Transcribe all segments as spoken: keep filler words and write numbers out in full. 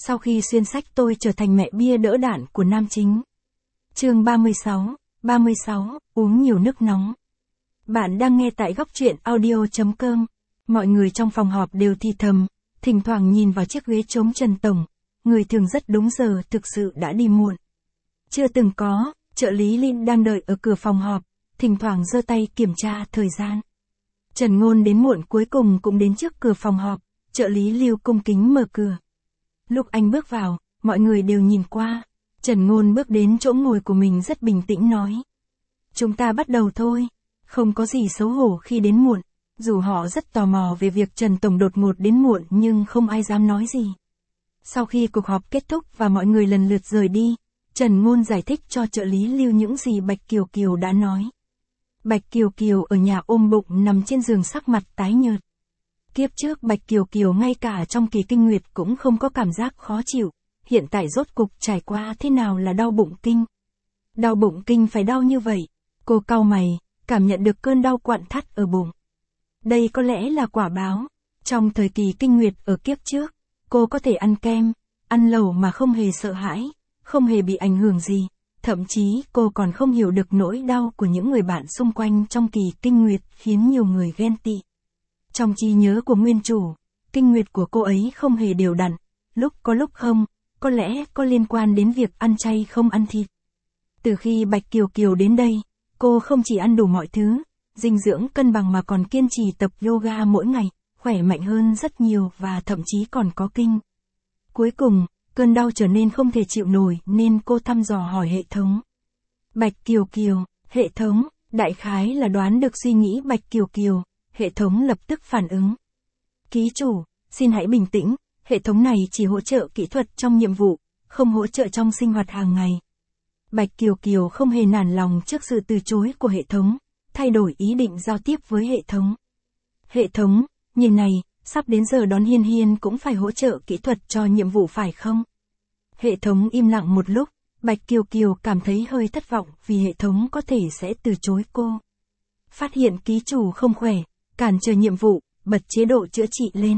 Sau khi xuyên sách tôi trở thành mẹ bia đỡ đạn của nam chính. Chương ba mươi sáu, ba mươi sáu, uống nhiều nước nóng. Bạn đang nghe tại góc truyện audio chấm com. Mọi người trong phòng họp đều thì thầm, thỉnh thoảng nhìn vào chiếc ghế trống Trần Tổng. Người thường rất đúng giờ thực sự đã đi muộn. Chưa từng có, trợ lý Linh đang đợi ở cửa phòng họp, thỉnh thoảng giơ tay kiểm tra thời gian. Trần Ngôn đến muộn cuối cùng cũng đến trước cửa phòng họp, trợ lý Lưu cung kính mở cửa. Lúc anh bước vào, mọi người đều nhìn qua. Trần Ngôn bước đến chỗ ngồi của mình rất bình tĩnh nói. Chúng ta bắt đầu thôi. Không có gì xấu hổ khi đến muộn. Dù họ rất tò mò về việc Trần Tổng đột ngột đến muộn nhưng không ai dám nói gì. Sau khi cuộc họp kết thúc và mọi người lần lượt rời đi, Trần Ngôn giải thích cho trợ lý Lưu những gì Bạch Kiều Kiều đã nói. Bạch Kiều Kiều ở nhà ôm bụng nằm trên giường sắc mặt tái nhợt. Kiếp trước Bạch Kiều Kiều ngay cả trong kỳ kinh nguyệt cũng không có cảm giác khó chịu, hiện tại rốt cục trải qua thế nào là đau bụng kinh. Đau bụng kinh phải đau như vậy, cô cau mày, cảm nhận được cơn đau quặn thắt ở bụng. Đây có lẽ là quả báo, trong thời kỳ kinh nguyệt ở kiếp trước, cô có thể ăn kem, ăn lẩu mà không hề sợ hãi, không hề bị ảnh hưởng gì, thậm chí cô còn không hiểu được nỗi đau của những người bạn xung quanh trong kỳ kinh nguyệt khiến nhiều người ghen tị. Trong trí nhớ của nguyên chủ, kinh nguyệt của cô ấy không hề đều đặn, lúc có lúc không, có lẽ có liên quan đến việc ăn chay không ăn thịt. Từ khi Bạch Kiều Kiều đến đây, cô không chỉ ăn đủ mọi thứ, dinh dưỡng cân bằng mà còn kiên trì tập yoga mỗi ngày, khỏe mạnh hơn rất nhiều và thậm chí còn có kinh. Cuối cùng, cơn đau trở nên không thể chịu nổi nên cô thăm dò hỏi hệ thống. Bạch Kiều Kiều, hệ thống, đại khái là đoán được suy nghĩ Bạch Kiều Kiều, hệ thống lập tức phản ứng. Ký chủ, xin hãy bình tĩnh, hệ thống này chỉ hỗ trợ kỹ thuật trong nhiệm vụ, không hỗ trợ trong sinh hoạt hàng ngày. Bạch Kiều Kiều không hề nản lòng trước sự từ chối của hệ thống, thay đổi ý định giao tiếp với hệ thống. Hệ thống, nhìn này, sắp đến giờ đón Hiên Hiên cũng phải hỗ trợ kỹ thuật cho nhiệm vụ phải không? Hệ thống im lặng một lúc, Bạch Kiều Kiều cảm thấy hơi thất vọng vì hệ thống có thể sẽ từ chối cô. Phát hiện ký chủ không khỏe, cản trở nhiệm vụ, bật chế độ chữa trị lên.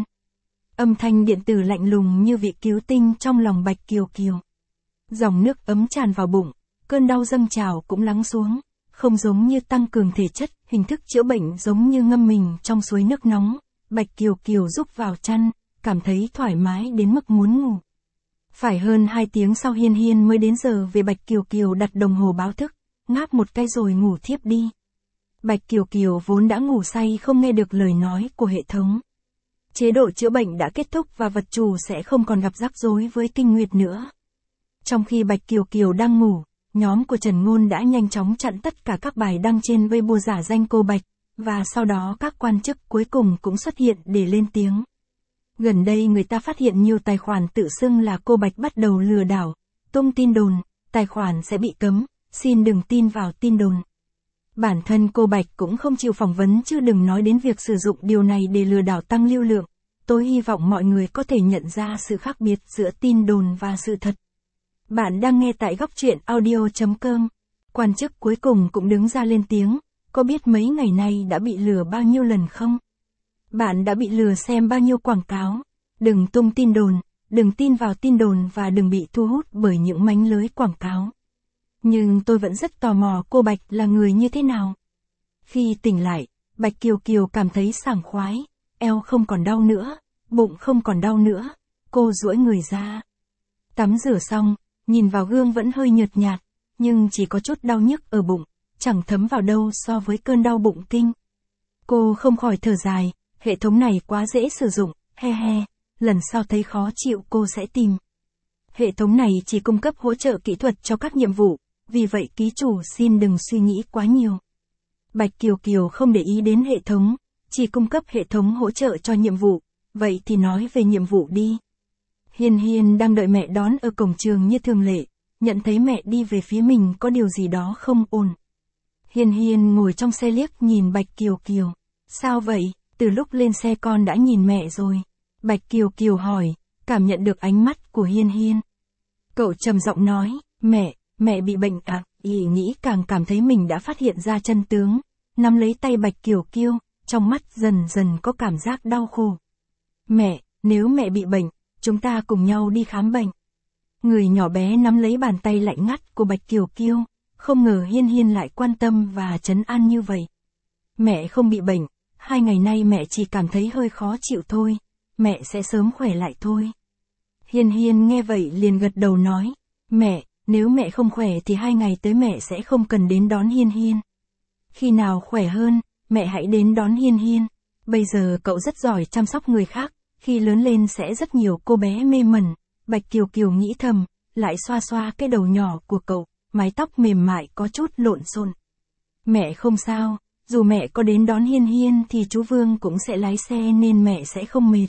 Âm thanh điện tử lạnh lùng như vị cứu tinh trong lòng Bạch Kiều Kiều. Dòng nước ấm tràn vào bụng, cơn đau dâng trào cũng lắng xuống, không giống như tăng cường thể chất, hình thức chữa bệnh giống như ngâm mình trong suối nước nóng. Bạch Kiều Kiều rúc vào chăn, cảm thấy thoải mái đến mức muốn ngủ. Phải hơn hai tiếng sau Hiên Hiên mới đến giờ về Bạch Kiều Kiều đặt đồng hồ báo thức, ngáp một cái rồi ngủ thiếp đi. Bạch Kiều Kiều vốn đã ngủ say không nghe được lời nói của hệ thống. Chế độ chữa bệnh đã kết thúc và vật chủ sẽ không còn gặp rắc rối với kinh nguyệt nữa. Trong khi Bạch Kiều Kiều đang ngủ, nhóm của Trần Ngôn đã nhanh chóng chặn tất cả các bài đăng trên Weibo giả danh cô Bạch, và sau đó các quan chức cuối cùng cũng xuất hiện để lên tiếng. Gần đây người ta phát hiện nhiều tài khoản tự xưng là cô Bạch bắt đầu lừa đảo, tung tin đồn, tài khoản sẽ bị cấm, xin đừng tin vào tin đồn. Bản thân cô Bạch cũng không chịu phỏng vấn chứ đừng nói đến việc sử dụng điều này để lừa đảo tăng lưu lượng. Tôi hy vọng mọi người có thể nhận ra sự khác biệt giữa tin đồn và sự thật. Bạn đang nghe tại góc truyện audio chấm com. Quan chức cuối cùng cũng đứng ra lên tiếng, có biết mấy ngày nay đã bị lừa bao nhiêu lần không? Bạn đã bị lừa xem bao nhiêu quảng cáo? Đừng tung tin đồn, đừng tin vào tin đồn và đừng bị thu hút bởi những mánh lưới quảng cáo. Nhưng tôi vẫn rất tò mò cô Bạch là người như thế nào. Khi tỉnh lại, Bạch Kiều Kiều cảm thấy sảng khoái, eo không còn đau nữa, bụng không còn đau nữa, cô duỗi người ra. Tắm rửa xong, nhìn vào gương vẫn hơi nhợt nhạt, nhưng chỉ có chút đau nhức ở bụng, chẳng thấm vào đâu so với cơn đau bụng kinh. Cô không khỏi thở dài, hệ thống này quá dễ sử dụng, he he, lần sau thấy khó chịu cô sẽ tìm. Hệ thống này chỉ cung cấp hỗ trợ kỹ thuật cho các nhiệm vụ, vì vậy ký chủ xin đừng suy nghĩ quá nhiều. Bạch Kiều Kiều không để ý đến hệ thống, chỉ cung cấp hệ thống hỗ trợ cho nhiệm vụ, vậy thì nói về nhiệm vụ đi. Hiên Hiên đang đợi mẹ đón ở cổng trường như thường lệ, nhận thấy mẹ đi về phía mình có điều gì đó không ổn. Hiên Hiên ngồi trong xe liếc nhìn Bạch Kiều Kiều. Sao vậy, từ lúc lên xe con đã nhìn mẹ rồi. Bạch Kiều Kiều hỏi, cảm nhận được ánh mắt của Hiên Hiên. Cậu trầm giọng nói, mẹ, mẹ bị bệnh à, ý nghĩ càng cảm thấy mình đã phát hiện ra chân tướng. Nắm lấy tay Bạch Kiều Kiều, trong mắt dần dần có cảm giác đau khổ. Mẹ, nếu mẹ bị bệnh, chúng ta cùng nhau đi khám bệnh. Người nhỏ bé nắm lấy bàn tay lạnh ngắt của Bạch Kiều Kiều, không ngờ Hiên Hiên lại quan tâm và trấn an như vậy. Mẹ không bị bệnh, hai ngày nay mẹ chỉ cảm thấy hơi khó chịu thôi, mẹ sẽ sớm khỏe lại thôi. Hiên Hiên nghe vậy liền gật đầu nói, mẹ, nếu mẹ không khỏe thì hai ngày tới mẹ sẽ không cần đến đón Hiên Hiên. Khi nào khỏe hơn, mẹ hãy đến đón Hiên Hiên. Bây giờ cậu rất giỏi chăm sóc người khác, khi lớn lên sẽ rất nhiều cô bé mê mẩn. Bạch Kiều Kiều nghĩ thầm, lại xoa xoa cái đầu nhỏ của cậu, mái tóc mềm mại có chút lộn xộn. Mẹ không sao, dù mẹ có đến đón Hiên Hiên thì chú Vương cũng sẽ lái xe nên mẹ sẽ không mệt.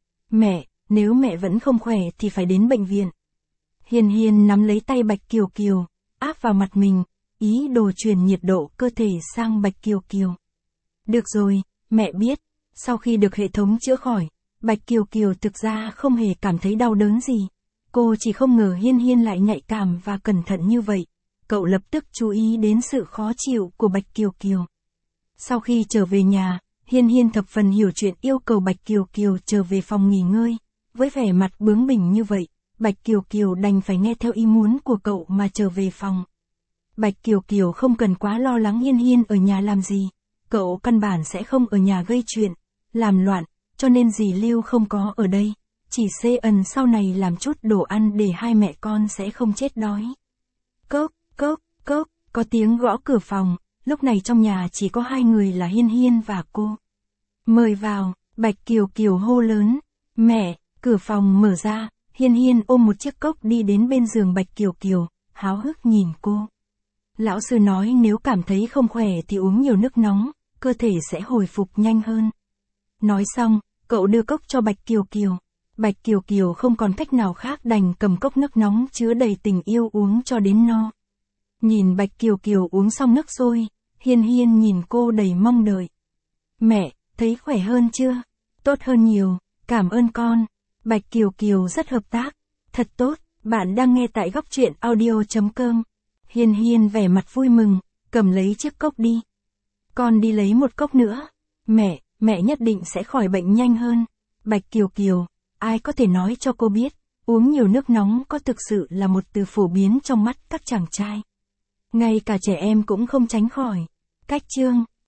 Mẹ, nếu mẹ vẫn không khỏe thì phải đến bệnh viện. Hiên Hiên nắm lấy tay Bạch Kiều Kiều, áp vào mặt mình, ý đồ truyền nhiệt độ cơ thể sang Bạch Kiều Kiều. Được rồi, mẹ biết, sau khi được hệ thống chữa khỏi, Bạch Kiều Kiều thực ra không hề cảm thấy đau đớn gì. Cô chỉ không ngờ Hiên Hiên lại nhạy cảm và cẩn thận như vậy. Cậu lập tức chú ý đến sự khó chịu của Bạch Kiều Kiều. Sau khi trở về nhà, Hiên Hiên thập phần hiểu chuyện yêu cầu Bạch Kiều Kiều trở về phòng nghỉ ngơi. Với vẻ mặt bướng bỉnh như vậy, Bạch Kiều Kiều đành phải nghe theo ý muốn của cậu mà trở về phòng. Bạch Kiều Kiều không cần quá lo lắng Hiên Hiên ở nhà làm gì. Cậu căn bản sẽ không ở nhà gây chuyện, làm loạn, cho nên dì Lưu không có ở đây. Chỉ xê ẩn sau này làm chút đồ ăn để hai mẹ con sẽ không chết đói. Cốc, cốc, cốc, có tiếng gõ cửa phòng, lúc này trong nhà chỉ có hai người là Hiên Hiên và cô. Mời vào, Bạch Kiều Kiều hô lớn. Mẹ, cửa phòng mở ra, Hiên Hiên ôm một chiếc cốc đi đến bên giường Bạch Kiều Kiều, háo hức nhìn cô. Lão sư nói nếu cảm thấy không khỏe thì uống nhiều nước nóng, cơ thể sẽ hồi phục nhanh hơn. Nói xong, cậu đưa cốc cho Bạch Kiều Kiều. Bạch Kiều Kiều không còn cách nào khác đành cầm cốc nước nóng chứa đầy tình yêu uống cho đến no. Nhìn Bạch Kiều Kiều uống xong nước sôi, Hiên Hiên nhìn cô đầy mong đợi. Mẹ, thấy khỏe hơn chưa? Tốt hơn nhiều, cảm ơn con. Bạch Kiều Kiều rất hợp tác. Thật tốt, bạn đang nghe tại góc truyện audio chấm com. Hiên Hiên vẻ mặt vui mừng, cầm lấy chiếc cốc đi. Con đi lấy một cốc nữa. Mẹ, mẹ nhất định sẽ khỏi bệnh nhanh hơn. Bạch Kiều Kiều, ai có thể nói cho cô biết, uống nhiều nước nóng có thực sự là một từ phổ biến trong mắt các chàng trai. Ngay cả trẻ em cũng không tránh khỏi. Cách chương